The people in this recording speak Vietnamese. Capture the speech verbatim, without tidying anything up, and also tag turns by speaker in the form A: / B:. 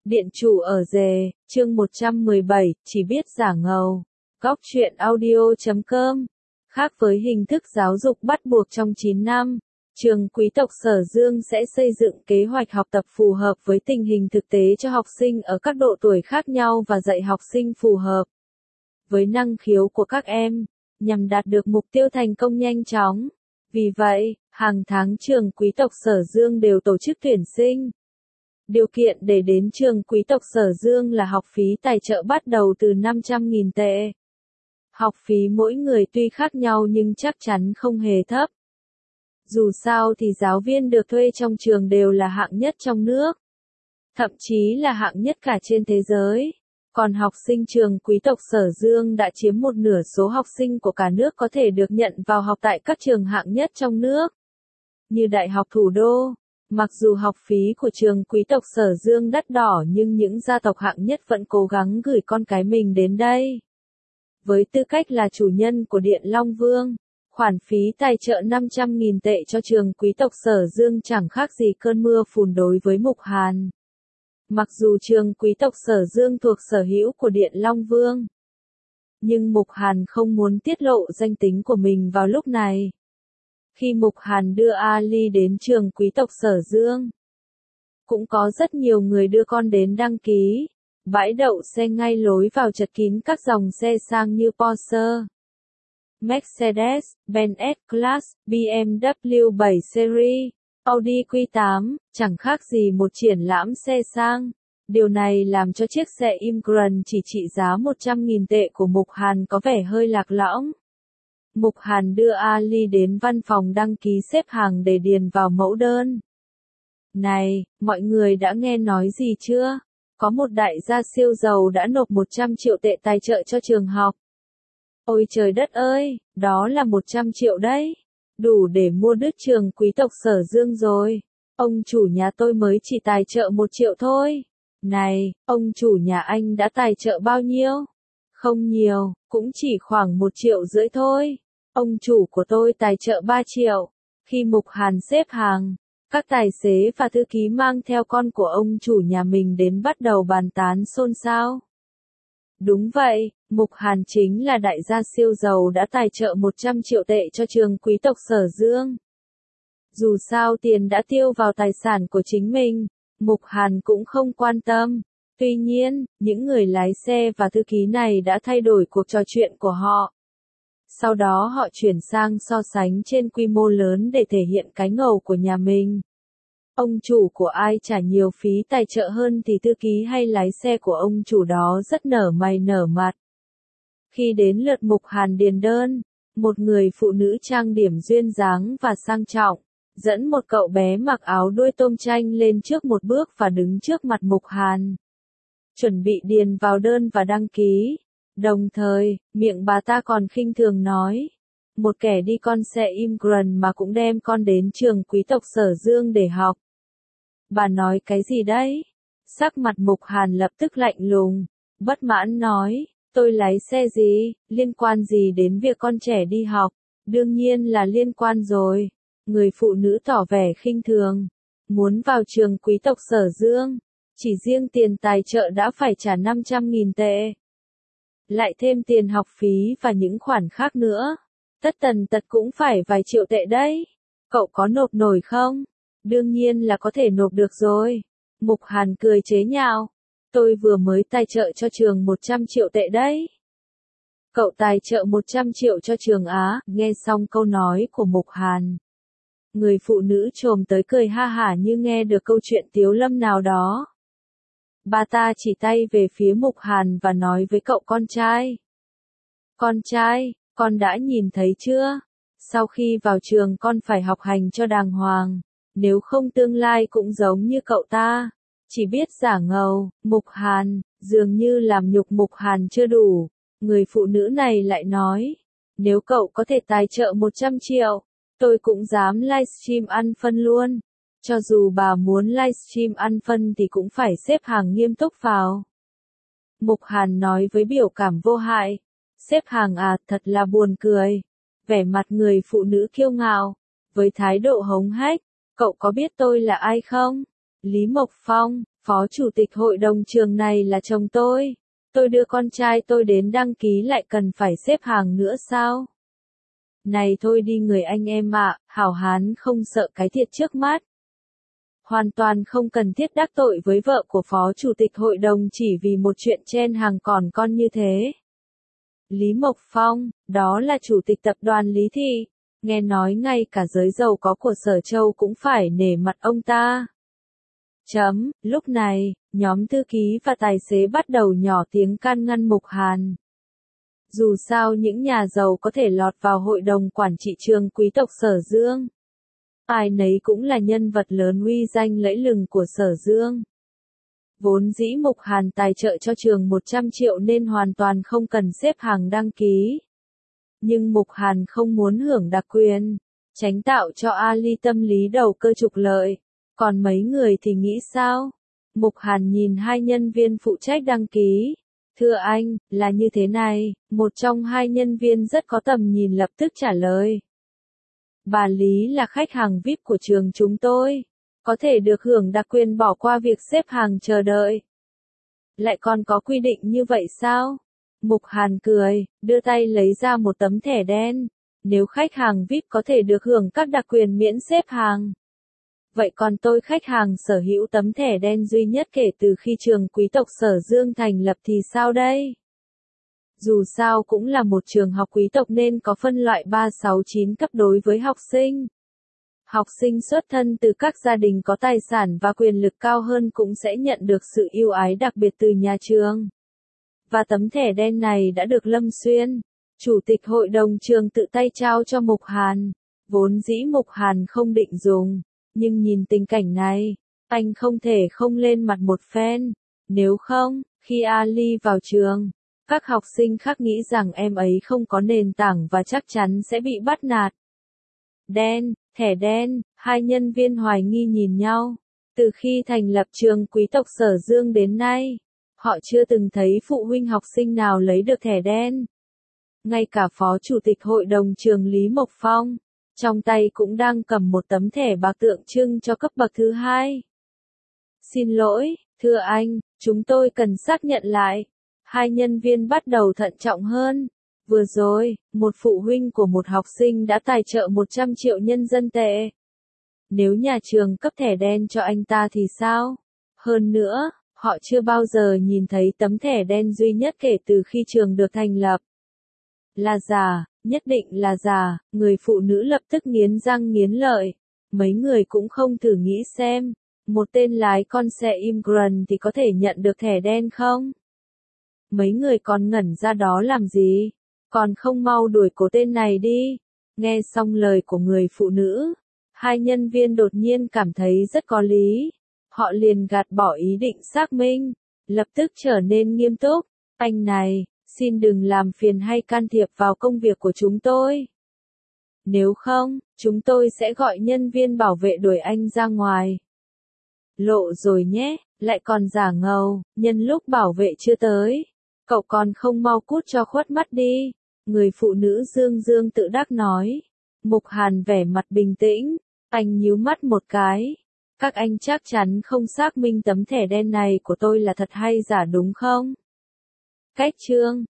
A: Điện chủ ở rề, chương một trăm mười bảy, chỉ biết giả ngầu. Góc truyện audio chấm com. Khác với hình thức giáo dục bắt buộc trong chín năm, trường quý tộc Sở Dương sẽ xây dựng kế hoạch học tập phù hợp với tình hình thực tế cho học sinh ở các độ tuổi khác nhau và dạy học sinh phù hợp với năng khiếu của các em, nhằm đạt được mục tiêu thành công nhanh chóng. Vì vậy, hàng tháng trường quý tộc Sở Dương đều tổ chức tuyển sinh. Điều kiện để đến trường quý tộc Sở Dương là học phí tài trợ bắt đầu từ năm trăm nghìn tệ. Học phí mỗi người tuy khác nhau nhưng chắc chắn không hề thấp. Dù sao thì giáo viên được thuê trong trường đều là hạng nhất trong nước, thậm chí là hạng nhất cả trên thế giới. Còn học sinh trường quý tộc Sở Dương đã chiếm một nửa số học sinh của cả nước có thể được nhận vào học tại các trường hạng nhất trong nước, như Đại học Thủ đô. Mặc dù học phí của trường quý tộc Sở Dương đắt đỏ nhưng những gia tộc hạng nhất vẫn cố gắng gửi con cái mình đến đây. Với tư cách là chủ nhân của Điện Long Vương, khoản phí tài trợ năm trăm nghìn tệ cho trường quý tộc Sở Dương chẳng khác gì cơn mưa phùn đối với Mục Hàn. Mặc dù trường quý tộc Sở Dương thuộc sở hữu của Điện Long Vương, nhưng Mục Hàn không muốn tiết lộ danh tính của mình vào lúc này. Khi Mục Hàn đưa Ali đến trường quý tộc Sở Dương, cũng có rất nhiều người đưa con đến đăng ký. Bãi đậu xe ngay lối vào chật kín các dòng xe sang như Porsche, Mercedes, Benz S-Class, B M W bảy Series, Audi Q tám, chẳng khác gì một triển lãm xe sang. Điều này làm cho chiếc xe Immigrant chỉ trị giá một trăm nghìn tệ của Mục Hàn có vẻ hơi lạc lõng. Mục Hàn đưa Ali đến văn phòng đăng ký xếp hàng để điền vào mẫu đơn. Này, mọi người đã nghe nói gì chưa? Có một đại gia siêu giàu đã nộp một trăm triệu tệ tài trợ cho trường học. Ôi trời đất ơi, đó là một trăm triệu đấy. Đủ để mua đứt trường quý tộc Sở Dương rồi. Ông chủ nhà tôi mới chỉ tài trợ một triệu thôi. Này, ông chủ nhà anh đã tài trợ bao nhiêu? Không nhiều, cũng chỉ khoảng một triệu rưỡi thôi. Ông chủ của tôi tài trợ ba triệu. Khi Mục Hàn xếp hàng, các tài xế và thư ký mang theo con của ông chủ nhà mình đến bắt đầu bàn tán xôn xao. Đúng vậy, Mục Hàn chính là đại gia siêu giàu đã tài trợ một trăm triệu tệ cho trường quý tộc Sở Dương. Dù sao tiền đã tiêu vào tài sản của chính mình, Mục Hàn cũng không quan tâm. Tuy nhiên, những người lái xe và thư ký này đã thay đổi cuộc trò chuyện của họ. Sau đó họ chuyển sang so sánh trên quy mô lớn để thể hiện cái ngầu của nhà mình. Ông chủ của ai trả nhiều phí tài trợ hơn thì thư ký hay lái xe của ông chủ đó rất nở mày nở mặt. Khi đến lượt Mục Hàn điền đơn, một người phụ nữ trang điểm duyên dáng và sang trọng, dẫn một cậu bé mặc áo đuôi tôm chanh lên trước một bước và đứng trước mặt Mục Hàn, chuẩn bị điền vào đơn và đăng ký. Đồng thời, miệng bà ta còn khinh thường nói, một kẻ đi con xe Immigrant mà cũng đem con đến trường quý tộc Sở Dương để học. Bà nói cái gì đấy? Sắc mặt Mục Hàn lập tức lạnh lùng, bất mãn nói, tôi lái xe gì, liên quan gì đến việc con trẻ đi học? Đương nhiên là liên quan rồi. Người phụ nữ tỏ vẻ khinh thường, muốn vào trường quý tộc Sở Dương, chỉ riêng tiền tài trợ đã phải trả năm trăm nghìn tệ. Lại thêm tiền học phí và những khoản khác nữa. Tất tần tật cũng phải vài triệu tệ đấy. Cậu có nộp nổi không? Đương nhiên là có thể nộp được rồi. Mục Hàn cười chế nhạo. Tôi vừa mới tài trợ cho trường một trăm triệu tệ đấy. Cậu tài trợ một trăm triệu cho trường Á. Nghe xong câu nói của Mục Hàn, người phụ nữ trồm tới cười ha hả như nghe được câu chuyện tiếu lâm nào đó. Bà ta chỉ tay về phía Mục Hàn và nói với cậu con trai. Con trai, con đã nhìn thấy chưa? Sau khi vào trường con phải học hành cho đàng hoàng, nếu không tương lai cũng giống như cậu ta, chỉ biết giả ngầu. Mục Hàn, dường như làm nhục Mục Hàn chưa đủ. Người phụ nữ này lại nói, nếu cậu có thể tài trợ một trăm triệu, tôi cũng dám livestream ăn phân luôn. Cho dù bà muốn livestream ăn phân thì cũng phải xếp hàng nghiêm túc vào. Mục Hàn nói với biểu cảm vô hại. Xếp hàng à, thật là buồn cười. Vẻ mặt người phụ nữ kiêu ngạo, với thái độ hống hách. Cậu có biết tôi là ai không? Lý Mộc Phong, Phó chủ tịch hội đồng trường này là chồng tôi. Tôi đưa con trai tôi đến đăng ký lại cần phải xếp hàng nữa sao? Này thôi đi người anh em ạ, hảo hán không sợ cái thiệt trước mắt. Hoàn toàn không cần thiết đắc tội với vợ của phó chủ tịch hội đồng chỉ vì một chuyện chen hàng còn con như thế. Lý Mộc Phong, đó là chủ tịch tập đoàn Lý Thị, nghe nói ngay cả giới giàu có của Sở Châu cũng phải nể mặt ông ta. Chấm, lúc này, nhóm thư ký và tài xế bắt đầu nhỏ tiếng can ngăn Mục Hàn. Dù sao những nhà giàu có thể lọt vào hội đồng quản trị trường quý tộc Sở Dương. Ai nấy cũng là nhân vật lớn uy danh lẫy lừng của Sở Dương. Vốn dĩ Mục Hàn tài trợ cho trường một trăm triệu nên hoàn toàn không cần xếp hàng đăng ký. Nhưng Mục Hàn không muốn hưởng đặc quyền, tránh tạo cho Ali tâm lý đầu cơ trục lợi. Còn mấy người thì nghĩ sao? Mục Hàn nhìn hai nhân viên phụ trách đăng ký. Thưa anh, là như thế này, một trong hai nhân viên rất có tầm nhìn lập tức trả lời. Bà Lý là khách hàng vi ai pi của trường chúng tôi, có thể được hưởng đặc quyền bỏ qua việc xếp hàng chờ đợi. Lại còn có quy định như vậy sao? Mục Hàn cười, đưa tay lấy ra một tấm thẻ đen. Nếu khách hàng vi ai pi có thể được hưởng các đặc quyền miễn xếp hàng. Vậy còn tôi khách hàng sở hữu tấm thẻ đen duy nhất kể từ khi trường quý tộc Sở Dương thành lập thì sao đây? Dù sao cũng là một trường học quý tộc nên có phân loại ba sáu chín cấp đối với học sinh. Học sinh xuất thân từ các gia đình có tài sản và quyền lực cao hơn cũng sẽ nhận được sự ưu ái đặc biệt từ nhà trường. Và tấm thẻ đen này đã được Lâm Xuyên, chủ tịch hội đồng trường tự tay trao cho Mục Hàn. Vốn dĩ Mục Hàn không định dùng, nhưng nhìn tình cảnh này, anh không thể không lên mặt một phen. Nếu không, khi Ali vào trường, các học sinh khác nghĩ rằng em ấy không có nền tảng và chắc chắn sẽ bị bắt nạt. Đen, thẻ đen, hai nhân viên hoài nghi nhìn nhau. Từ khi thành lập trường quý tộc Sở Dương đến nay, họ chưa từng thấy phụ huynh học sinh nào lấy được thẻ đen. Ngay cả phó chủ tịch hội đồng trường Lý Mộc Phong, trong tay cũng đang cầm một tấm thẻ bạc tượng trưng cho cấp bậc thứ hai. Xin lỗi, thưa anh, chúng tôi cần xác nhận lại. Hai nhân viên bắt đầu thận trọng hơn. Vừa rồi, một phụ huynh của một học sinh đã tài trợ một trăm triệu nhân dân tệ. Nếu nhà trường cấp thẻ đen cho anh ta thì sao? Hơn nữa, họ chưa bao giờ nhìn thấy tấm thẻ đen duy nhất kể từ khi trường được thành lập. Là giả, nhất định là giả, người phụ nữ lập tức nghiến răng nghiến lợi. Mấy người cũng không thử nghĩ xem, một tên lái con xe Immigrant thì có thể nhận được thẻ đen không? Mấy người còn ngẩn ra đó làm gì? Còn không mau đuổi cổ tên này đi. Nghe xong lời của người phụ nữ, hai nhân viên đột nhiên cảm thấy rất có lý. Họ liền gạt bỏ ý định xác minh, lập tức trở nên nghiêm túc. Anh này, xin đừng làm phiền hay can thiệp vào công việc của chúng tôi. Nếu không, chúng tôi sẽ gọi nhân viên bảo vệ đuổi anh ra ngoài. Lộ rồi nhé, lại còn giả ngầu, nhân lúc bảo vệ chưa tới. Cậu còn không mau cút cho khuất mắt đi. Người phụ nữ dương dương tự đắc nói. Mục Hàn vẻ mặt bình tĩnh, anh nhíu mắt một cái. Các anh chắc chắn không xác minh tấm thẻ đen này của tôi là thật hay giả đúng không? Cách chương